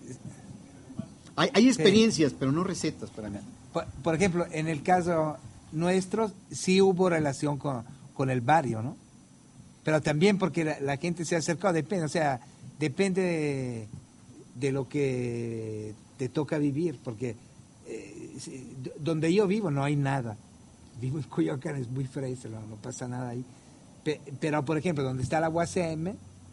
hay, hay experiencias, sí, pero no recetas para mí. Por, por ejemplo, en el caso nuestro, sí hubo relación con, con el barrio, ¿no? Pero también porque la, la gente se acercó, depende, o sea, depende de, de lo que te toca vivir, porque eh, donde yo vivo no hay nada. Vivo en Coyoacán, es muy fresco, no, no pasa nada ahí. Pe, pero, por ejemplo, donde está la U A C M,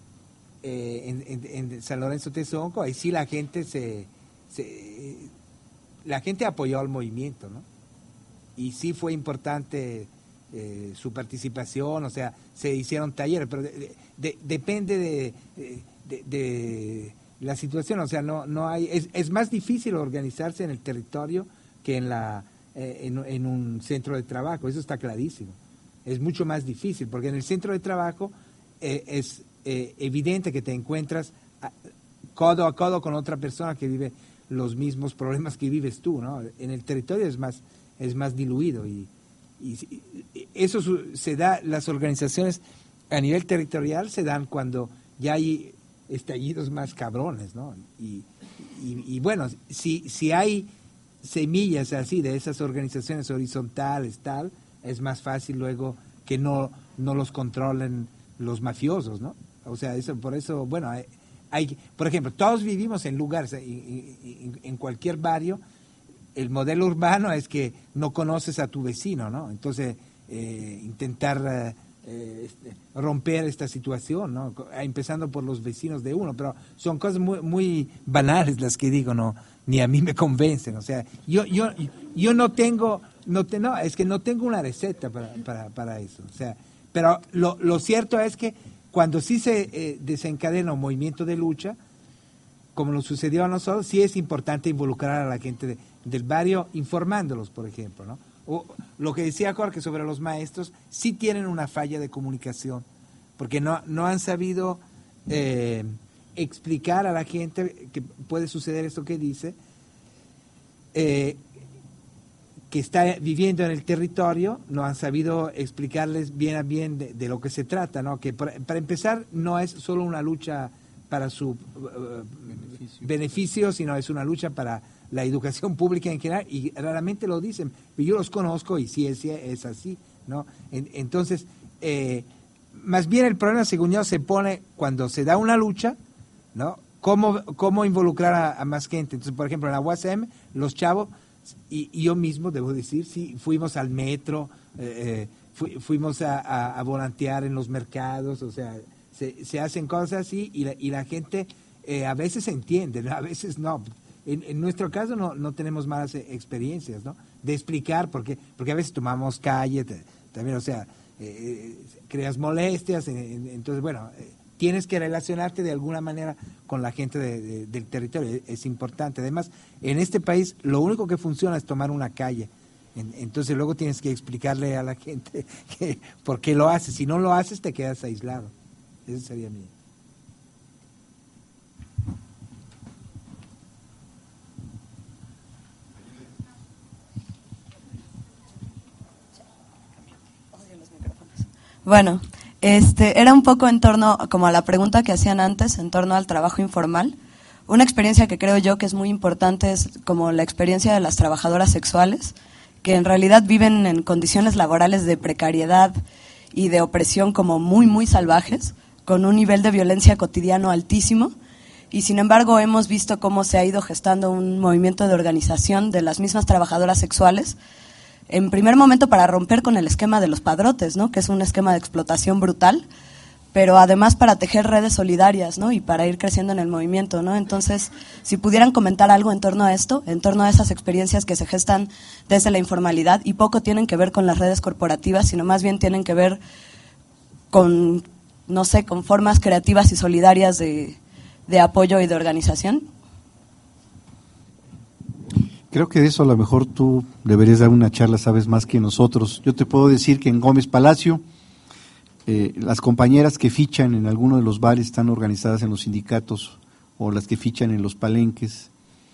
eh, en, en, en San Lorenzo Tezonco, ahí sí la gente se, se la gente apoyó al movimiento, ¿no? Y sí fue importante eh, su participación, o sea, se hicieron talleres, pero de, de, de, depende de, de, de la situación, o sea, no no hay es, es más difícil organizarse en el territorio que en la eh, en, en un centro de trabajo, eso está clarísimo. Es mucho más difícil, porque en el centro de trabajo eh, es eh, evidente que te encuentras a, codo a codo con otra persona que vive los mismos problemas que vives tú, ¿no? En el territorio es más es más diluido y, y, y eso se da, las organizaciones a nivel territorial se dan cuando ya hay estallidos más cabrones, ¿no? Y, y, y bueno, si si hay semillas así de esas organizaciones horizontales tal, es más fácil luego que no no los controlen los mafiosos, ¿no? O sea, eso por eso, bueno, hay, hay por ejemplo, todos vivimos en lugares, en, en cualquier barrio. El modelo urbano es que no conoces a tu vecino, ¿no? Entonces, eh, intentar eh, este, romper esta situación, ¿no? Empezando por los vecinos de uno, pero son cosas muy, muy banales las que digo, no, ni a mí me convencen. O sea, yo, yo, yo no tengo, no, te, no, es que no tengo una receta para, para, para eso. O sea, pero lo, lo cierto es que cuando sí se eh, desencadena un movimiento de lucha, como nos sucedió a nosotros, sí es importante involucrar a la gente de, del barrio informándolos, por ejemplo, ¿no? O lo que decía Jorge sobre los maestros, sí tienen una falla de comunicación porque no, no han sabido eh, explicar a la gente que puede suceder esto que dice, eh, que está viviendo en el territorio, no han sabido explicarles bien a bien de, de lo que se trata, ¿no? Que para, para empezar no es solo una lucha para su uh, beneficio. beneficio, sino es una lucha para la educación pública en general, y raramente lo dicen, pero yo los conozco y sí es, es así, ¿no? En, entonces, eh, más bien el problema, según yo, se pone cuando se da una lucha, ¿no? ¿Cómo, cómo involucrar a, a más gente? Entonces, por ejemplo, en la U A S M, los chavos, y, y yo mismo, debo decir, sí, fuimos al metro, eh, fu, fuimos a, a, a volantear en los mercados, o sea, se, se hacen cosas así, y la, y la gente eh, a veces entiende, ¿no? A veces no. En, en nuestro caso no, no tenemos malas experiencias, ¿no? De explicar, porque, porque a veces tomamos calle, te, también, o sea, eh, creas molestias, eh, entonces, bueno, eh, tienes que relacionarte de alguna manera con la gente de, de, del territorio, es importante. Además, en este país lo único que funciona es tomar una calle, en, entonces luego tienes que explicarle a la gente que, por qué lo haces. Si no lo haces, te quedas aislado. Eso sería mi... Bueno, este era un poco en torno como a la pregunta que hacían antes, en torno al trabajo informal. Una experiencia que creo yo que es muy importante es como la experiencia de las trabajadoras sexuales, que en realidad viven en condiciones laborales de precariedad y de opresión como muy, muy salvajes, con un nivel de violencia cotidiano altísimo, y sin embargo hemos visto cómo se ha ido gestando un movimiento de organización de las mismas trabajadoras sexuales, en primer momento para romper con el esquema de los padrotes, ¿no? Que es un esquema de explotación brutal, pero además para tejer redes solidarias, ¿no? Y para ir creciendo en el movimiento, ¿no? Entonces, si pudieran comentar algo en torno a esto, en torno a esas experiencias que se gestan desde la informalidad, y poco tienen que ver con las redes corporativas, sino más bien tienen que ver con, no sé, con formas creativas y solidarias de, de apoyo y de organización. Creo que de eso a lo mejor tú deberías dar una charla, sabes más que nosotros. Yo te puedo decir que en Gómez Palacio, eh, las compañeras que fichan en alguno de los bares están organizadas en los sindicatos, o las que fichan en los palenques,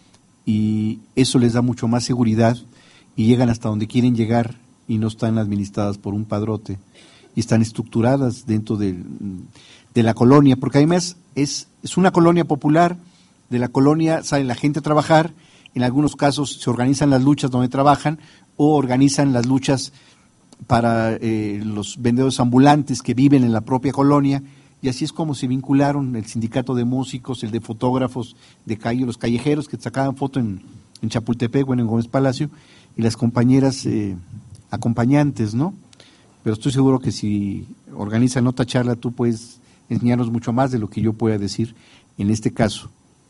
y eso les da mucho más seguridad y llegan hasta donde quieren llegar y no están administradas por un padrote, y están estructuradas dentro de, de la colonia, porque además es, es una colonia popular. De la colonia sale la gente a trabajar. En algunos casos se organizan las luchas donde trabajan, o organizan las luchas para eh, los vendedores ambulantes que viven en la propia colonia, y así es como se vincularon el sindicato de músicos, el de fotógrafos de calle, los callejeros que sacaban foto en, en Chapultepec, bueno, en Gómez Palacio, y las compañeras eh, acompañantes, ¿no? Pero estoy seguro que si organizan otra charla tú puedes enseñarnos mucho más de lo que yo pueda decir en este caso.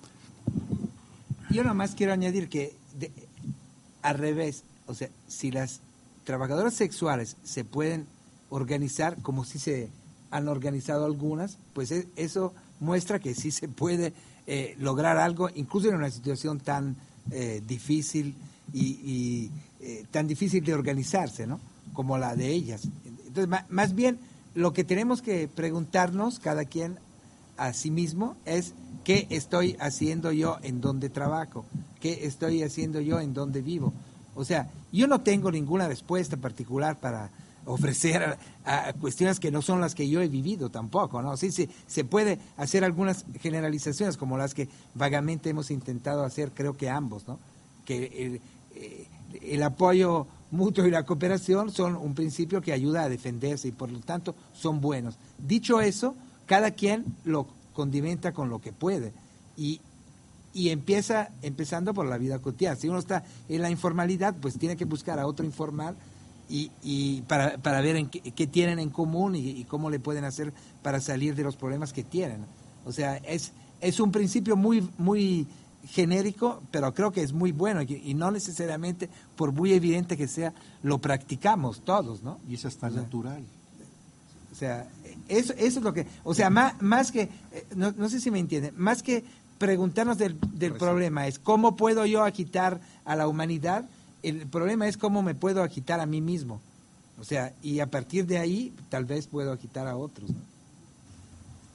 Yo nada más quiero añadir que, de, al revés, o sea, si las trabajadoras sexuales se pueden organizar como si se han organizado algunas, pues es, eso muestra que sí se puede eh, lograr algo, incluso en una situación tan eh, difícil y, y eh, tan difícil de organizarse, ¿no? Como la de ellas. Entonces, ma, más bien, lo que tenemos que preguntarnos cada quien a sí mismo es: ¿qué estoy haciendo yo en donde trabajo? ¿Qué estoy haciendo yo en donde vivo? O sea, yo no tengo ninguna respuesta particular para ofrecer a, a cuestiones que no son las que yo he vivido tampoco, ¿no? Sí, sí, se puede hacer algunas generalizaciones como las que vagamente hemos intentado hacer, creo que ambos, ¿no? Que el, el apoyo mutuo y la cooperación son un principio que ayuda a defenderse y por lo tanto son buenos. Dicho eso, cada quien lo condimenta con lo que puede y, y empieza empezando por la vida cotidiana. Si uno está en la informalidad, pues tiene que buscar a otro informal y, y para, para ver en qué, qué tienen en común y, y cómo le pueden hacer para salir de los problemas que tienen. O sea, es, es un principio muy, muy genérico, pero creo que es muy bueno y, y no necesariamente, por muy evidente que sea, lo practicamos todos, ¿no? Y eso es tan o sea, natural. O sea, eso, eso es lo que, o sea, más, más que, no, no sé si me entienden, más que preguntarnos del, del problema es cómo puedo yo agitar a la humanidad, el problema es cómo me puedo agitar a mí mismo. O sea, y a partir de ahí tal vez puedo agitar a otros, ¿no?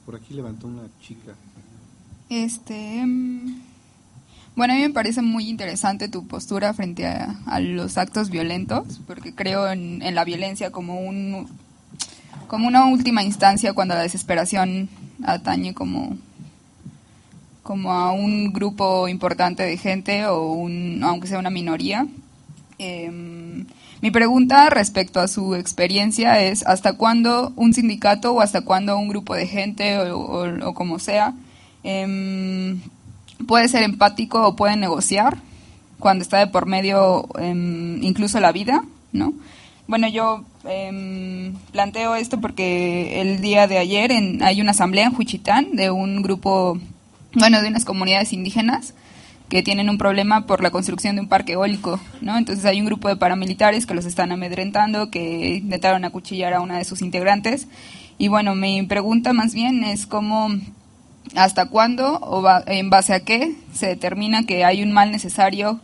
Por aquí levantó una chica. Este, bueno, a mí me parece muy interesante tu postura frente a, a los actos violentos, porque creo en, en la violencia como un como una última instancia cuando la desesperación atañe como como a un grupo importante de gente o un, aunque sea una minoría. Eh, mi pregunta respecto a su experiencia es ¿hasta cuándo un sindicato o hasta cuándo un grupo de gente o, o, o como sea eh, puede ser empático o puede negociar cuando está de por medio eh, incluso la vida, ¿no? Bueno, yo eh, planteo esto porque el día de ayer en, hay una asamblea en Juchitán de un grupo, bueno, de unas comunidades indígenas que tienen un problema por la construcción de un parque eólico, ¿no? Entonces hay un grupo de paramilitares que los están amedrentando, que intentaron acuchillar a una de sus integrantes. Y bueno, mi pregunta más bien es cómo, hasta cuándo o va, en base a qué se determina que hay un mal necesario.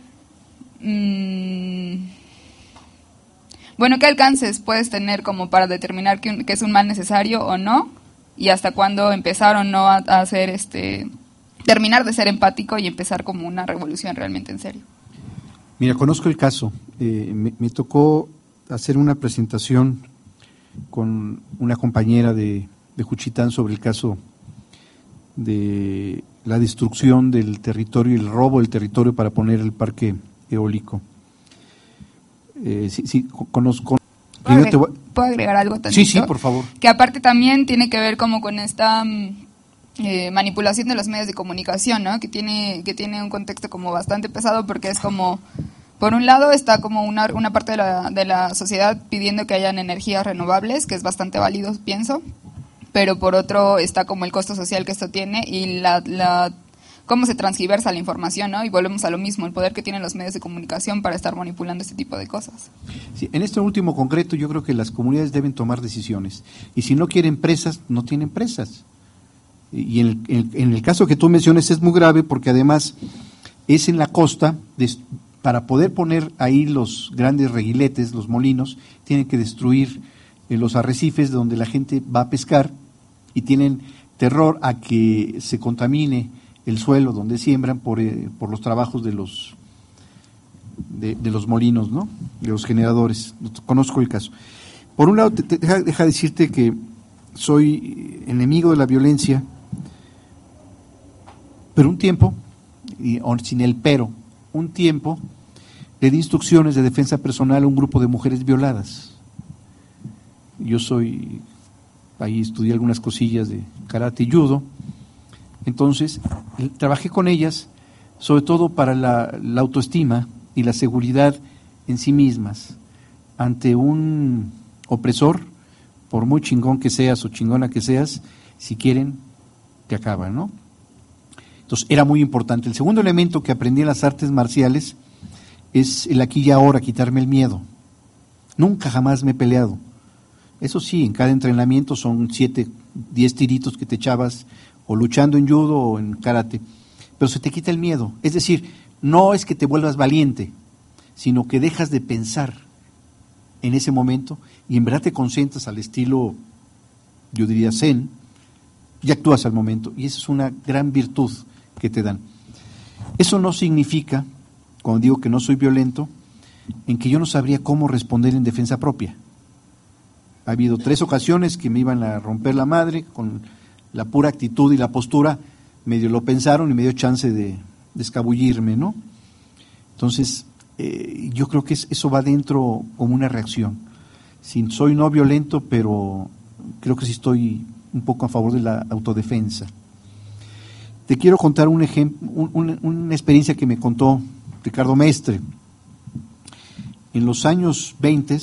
Mmm, bueno, ¿qué alcances puedes tener como para determinar que, que es un mal necesario o no? Y hasta cuándo empezaron no a, a hacer este... terminar de ser empático y empezar como una revolución realmente en serio. Mira, conozco el caso. Eh, me, me tocó hacer una presentación con una compañera de, de Juchitán sobre el caso de la destrucción del territorio y el robo del territorio para poner el parque eólico. Eh, sí, sí, conozco. ¿Puedo, agregar, voy... ¿Puedo agregar algo también? Sí, sí, por favor. Que aparte también tiene que ver como con esta... Eh, manipulación de los medios de comunicación, ¿no? Que tiene que tiene un contexto como bastante pesado porque es como, por un lado está como una, una parte de la, de la sociedad pidiendo que hayan energías renovables, que es bastante válido, pienso, pero por otro está como el costo social que esto tiene y la, la cómo se transgiversa la información, ¿no? Y volvemos a lo mismo, el poder que tienen los medios de comunicación para estar manipulando este tipo de cosas. Sí, en este último concreto yo creo que las comunidades deben tomar decisiones y si no quieren presas, no tienen presas. Y en el, en, en el caso que tú mencionas es muy grave porque además es en la costa, de, para poder poner ahí los grandes reguiletes, los molinos, tienen que destruir eh, los arrecifes donde la gente va a pescar y tienen terror a que se contamine el suelo donde siembran por, eh, por los trabajos de los, de, de los molinos, ¿no? De los generadores. Conozco el caso. Por un lado, te, te, deja, deja decirte que soy enemigo de la violencia, pero un tiempo, y sin el pero, un tiempo le di instrucciones de defensa personal a un grupo de mujeres violadas. Yo soy, ahí estudié algunas cosillas de karate y judo, entonces trabajé con ellas, sobre todo para la, la autoestima y la seguridad en sí mismas, ante un opresor, por muy chingón que seas o chingona que seas, si quieren, te acaban, ¿no? Entonces, era muy importante. El segundo elemento que aprendí en las artes marciales es el aquí y ahora, quitarme el miedo. Nunca jamás me he peleado. Eso sí, en cada entrenamiento son siete, diez tiritos que te echabas, o luchando en judo o en karate, pero se te quita el miedo. Es decir, no es que te vuelvas valiente, sino que dejas de pensar en ese momento y en verdad te concentras al estilo, yo diría zen, y actúas al momento. Y esa es una gran virtud que te dan. Eso no significa, cuando digo que no soy violento, en que yo no sabría cómo responder en defensa propia. Ha habido tres ocasiones que me iban a romper la madre, con la pura actitud y la postura, medio lo pensaron y me dio chance de, de escabullirme, ¿no? Entonces, eh, yo creo que es, eso va dentro como una reacción. Sí, soy no violento, pero creo que sí estoy un poco a favor de la autodefensa. Te quiero contar un ejemplo, un, un, una experiencia que me contó Ricardo Mestre. En los años veinte,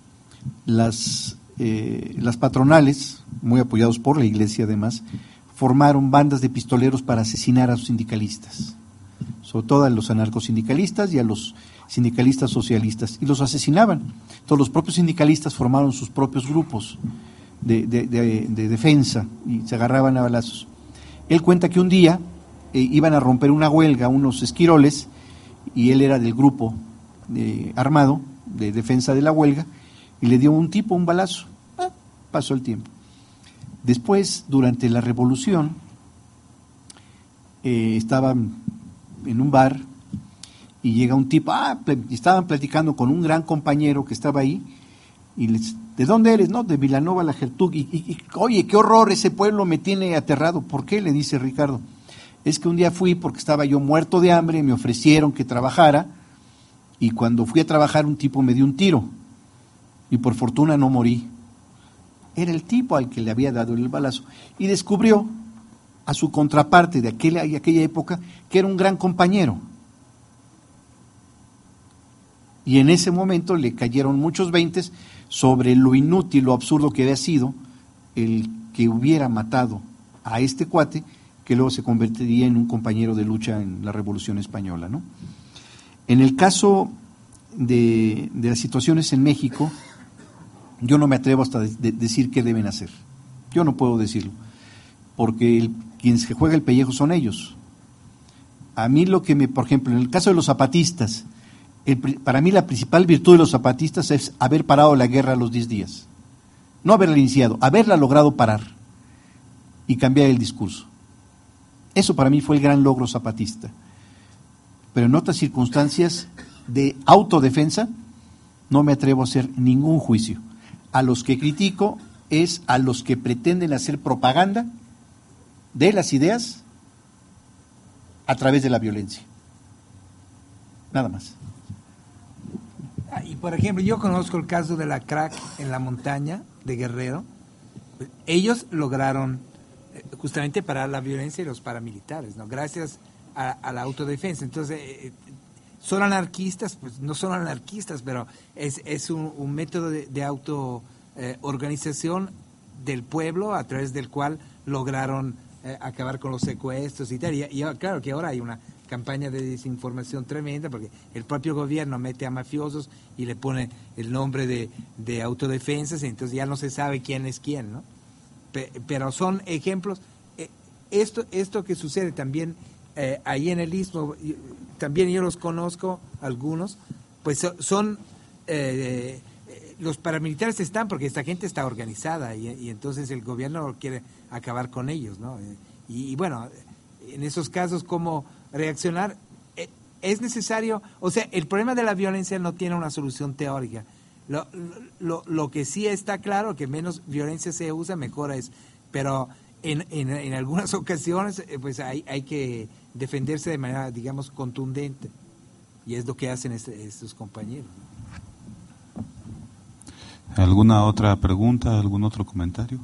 las, eh, las patronales, muy apoyados por la iglesia además, formaron bandas de pistoleros para asesinar a los sindicalistas, sobre todo a los anarcosindicalistas y a los sindicalistas socialistas, y los asesinaban. Todos los propios sindicalistas formaron sus propios grupos de, de, de, de defensa y se agarraban a balazos. Él cuenta que un día eh, iban a romper una huelga unos esquiroles y él era del grupo eh, armado de defensa de la huelga y le dio un tipo un balazo. Ah, pasó el tiempo. Después, durante la Revolución, eh, estaban en un bar y llega un tipo, ah, estaban platicando con un gran compañero que estaba ahí, y les, ¿de dónde eres? No, de Vilanova la Gertrudis. Y, y, y, oye, qué horror, ese pueblo me tiene aterrado. ¿Por qué? Le dice Ricardo. Es que un día fui porque estaba yo muerto de hambre, me ofrecieron que trabajara, y cuando fui a trabajar un tipo me dio un tiro, y por fortuna no morí. Era el tipo al que le había dado el balazo, y descubrió a su contraparte de aquella, de aquella época, que era un gran compañero. Y en ese momento le cayeron muchos veintes sobre lo inútil, lo absurdo que había sido el que hubiera matado a este cuate, que luego se convertiría en un compañero de lucha en la Revolución Española, ¿no? En el caso de, de las situaciones en México, yo no me atrevo hasta de, de decir qué deben hacer. Yo no puedo decirlo, porque el, quienes que juega el pellejo son ellos. A mí lo que me, por ejemplo, en el caso de los zapatistas, el, para mí la principal virtud de los zapatistas es haber parado la guerra a los diez días. No haberla iniciado, haberla logrado parar y cambiar el discurso. Eso para mí fue el gran logro zapatista. Pero en otras circunstancias de autodefensa no me atrevo a hacer ningún juicio. A los que critico es a los que pretenden hacer propaganda de las ideas a través de la violencia. Nada más. Y por ejemplo, yo conozco el caso de la crack en la montaña de Guerrero. Ellos lograron justamente parar la violencia y los paramilitares, ¿no? Gracias a, a la autodefensa. Entonces, eh, ¿son anarquistas? Pues no son anarquistas, pero es, es un, un método de, de autoorganización eh, del pueblo a través del cual lograron eh, acabar con los secuestros y tal. Y, y claro que ahora hay una campaña de desinformación tremenda porque el propio gobierno mete a mafiosos y le pone el nombre de, de autodefensas, y entonces ya no se sabe quién es quién, ¿no? Pe, pero son ejemplos. Eh, esto, esto que sucede también eh, ahí en el Istmo, también yo los conozco, algunos, pues so, son, eh, eh, los paramilitares están porque esta gente está organizada y, y entonces el gobierno quiere acabar con ellos, ¿no? Y, y bueno, en esos casos, ¿cómo reaccionar? Eh, es necesario, o sea, el problema de la violencia no tiene una solución teórica. Lo, lo, lo que sí está claro, que menos violencia se usa, mejor es, pero en, en, en algunas ocasiones pues hay, hay que defenderse de manera, digamos, contundente, y es lo que hacen este, estos compañeros. ¿Alguna otra pregunta, algún otro comentario?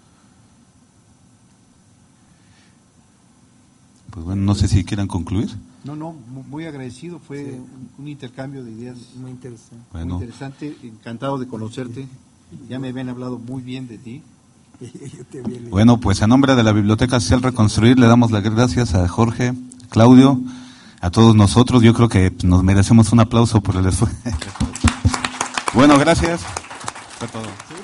Pues bueno, no sé si quieran concluir. No, no, muy agradecido, fue sí. un, un intercambio de ideas muy interesante. Bueno. Muy interesante, encantado de conocerte, ya me habían hablado muy bien de ti. Bueno, pues en nombre de la Biblioteca Social Reconstruir le damos las gracias a Jorge, Claudio, a todos nosotros. Yo creo que nos merecemos un aplauso por el esfuerzo. Bueno, gracias. Fue todo.